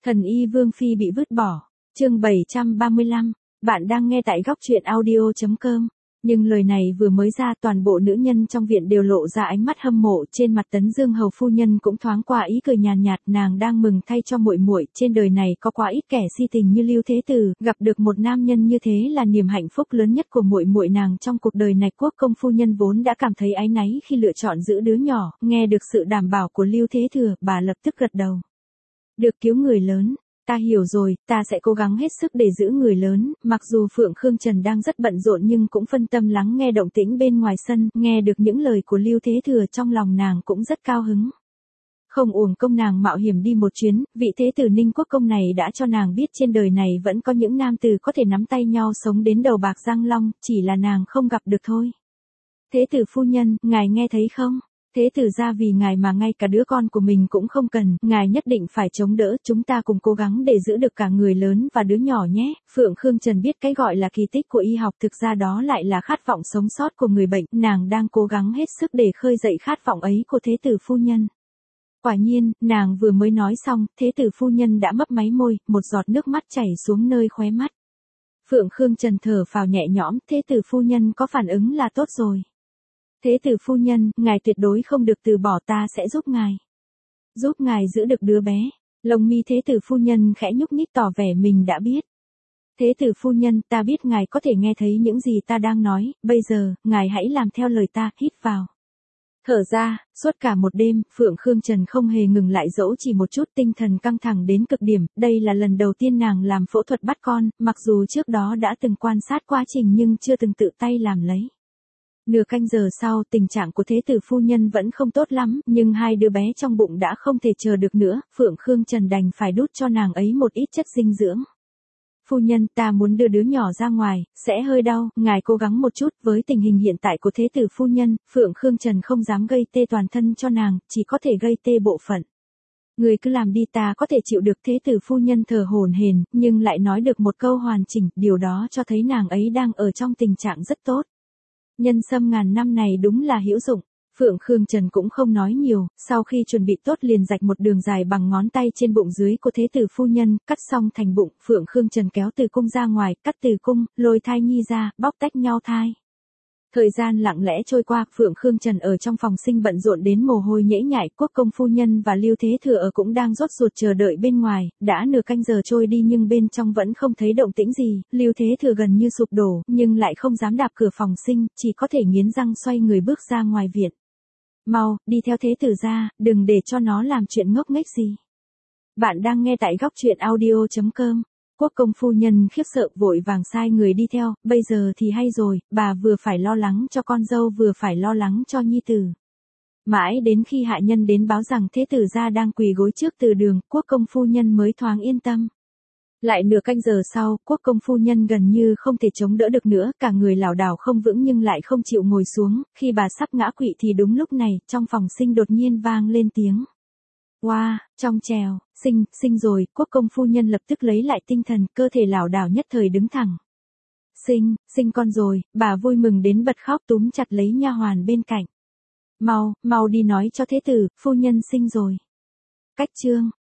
Thần y Vương Phi bị vứt bỏ. Chương 735. Bạn đang nghe tại góc truyện audio.com. Nhưng lời này vừa mới ra, toàn bộ nữ nhân trong viện đều lộ ra ánh mắt hâm mộ, trên mặt Tấn Dương hầu phu nhân cũng thoáng qua ý cười nhàn nhạt, nàng đang mừng thay cho muội muội, trên đời này có quá ít kẻ si tình như Lưu Thế Tử, gặp được một nam nhân như thế là niềm hạnh phúc lớn nhất của muội muội nàng trong cuộc đời này. Quốc công phu nhân vốn đã cảm thấy áy náy khi lựa chọn giữ đứa nhỏ, nghe được sự đảm bảo của Lưu Thế Thừa, bà lập tức gật đầu. Được cứu người lớn. Ta hiểu rồi, ta sẽ cố gắng hết sức để giữ người lớn, mặc dù Phượng Khương Trần đang rất bận rộn nhưng cũng phân tâm lắng nghe động tĩnh bên ngoài sân, nghe được những lời của Lưu Thế Thừa trong lòng nàng cũng rất cao hứng. Không uổng công nàng mạo hiểm đi một chuyến, vị Thế Tử Ninh Quốc công này đã cho nàng biết trên đời này vẫn có những nam tử có thể nắm tay nhau sống đến đầu bạc răng long, chỉ là nàng không gặp được thôi. Thế tử phu nhân, ngài nghe thấy không? Thế tử ra vì ngài mà ngay cả đứa con của mình cũng không cần, ngài nhất định phải chống đỡ, chúng ta cùng cố gắng để giữ được cả người lớn và đứa nhỏ nhé. Phượng Khương Trần biết cái gọi là kỳ tích của y học thực ra đó lại là khát vọng sống sót của người bệnh, nàng đang cố gắng hết sức để khơi dậy khát vọng ấy của thế tử phu nhân. Quả nhiên, nàng vừa mới nói xong, thế tử phu nhân đã mấp máy môi, một giọt nước mắt chảy xuống nơi khóe mắt. Phượng Khương Trần thở phào nhẹ nhõm, thế tử phu nhân có phản ứng là tốt rồi. Thế tử phu nhân, ngài tuyệt đối không được từ bỏ, ta sẽ giúp ngài. Giúp ngài giữ được đứa bé. Lông mi thế tử phu nhân khẽ nhúc nhích tỏ vẻ mình đã biết. Thế tử phu nhân, ta biết ngài có thể nghe thấy những gì ta đang nói, bây giờ, ngài hãy làm theo lời ta, hít vào. Thở ra, suốt cả một đêm, Phượng Khương Trần không hề ngừng lại dẫu chỉ một chút, tinh thần căng thẳng đến cực điểm, đây là lần đầu tiên nàng làm phẫu thuật bắt con, mặc dù trước đó đã từng quan sát quá trình nhưng chưa từng tự tay làm lấy. Nửa canh giờ sau, tình trạng của thế tử phu nhân vẫn không tốt lắm, nhưng hai đứa bé trong bụng đã không thể chờ được nữa, Phượng Khương Trần đành phải đút cho nàng ấy một ít chất dinh dưỡng. Phu nhân, ta muốn đưa đứa nhỏ ra ngoài, sẽ hơi đau, ngài cố gắng một chút. Với tình hình hiện tại của thế tử phu nhân, Phượng Khương Trần không dám gây tê toàn thân cho nàng, chỉ có thể gây tê bộ phận. Người cứ làm đi, ta có thể chịu được. Thế tử phu nhân thở hổn hển, nhưng lại nói được một câu hoàn chỉnh, điều đó cho thấy nàng ấy đang ở trong tình trạng rất tốt. Nhân sâm ngàn năm này đúng là hữu dụng. Phượng Khương Trần cũng không nói nhiều, sau khi chuẩn bị tốt liền rạch một đường dài bằng ngón tay trên bụng dưới của thế tử phu nhân, cắt xong thành bụng, Phượng Khương Trần kéo tử cung ra ngoài, cắt tử cung, lôi thai nhi ra, bóc tách nhau thai. Thời gian lặng lẽ trôi qua, Phượng Khương Trần ở trong phòng sinh bận rộn đến mồ hôi nhễ nhại, Quốc công phu nhân và Lưu Thế Thừa ở cũng đang rốt ruột chờ đợi bên ngoài, đã nửa canh giờ trôi đi nhưng bên trong vẫn không thấy động tĩnh gì, Lưu Thế Thừa gần như sụp đổ, nhưng lại không dám đạp cửa phòng sinh, chỉ có thể nghiến răng xoay người bước ra ngoài viện. Mau, đi theo Thế Tử ra, đừng để cho nó làm chuyện ngốc nghếch gì. Bạn đang nghe tại góc truyện audio.com. Quốc công phu nhân khiếp sợ vội vàng sai người đi theo, bây giờ thì hay rồi, bà vừa phải lo lắng cho con dâu vừa phải lo lắng cho nhi tử. Mãi đến khi hạ nhân đến báo rằng thế tử gia đang quỳ gối trước từ đường, quốc công phu nhân mới thoáng yên tâm. Lại nửa canh giờ sau, quốc công phu nhân gần như không thể chống đỡ được nữa, cả người lảo đảo không vững nhưng lại không chịu ngồi xuống, khi bà sắp ngã quỵ thì đúng lúc này, trong phòng sinh đột nhiên vang lên tiếng. Wow, trong trèo, sinh rồi, quốc công phu nhân lập tức lấy lại tinh thần, cơ thể lảo đảo nhất thời đứng thẳng. Sinh con rồi, bà vui mừng đến bật khóc túm chặt lấy nha hoàn bên cạnh. Mau đi nói cho thế tử, phu nhân sinh rồi. Cách chương,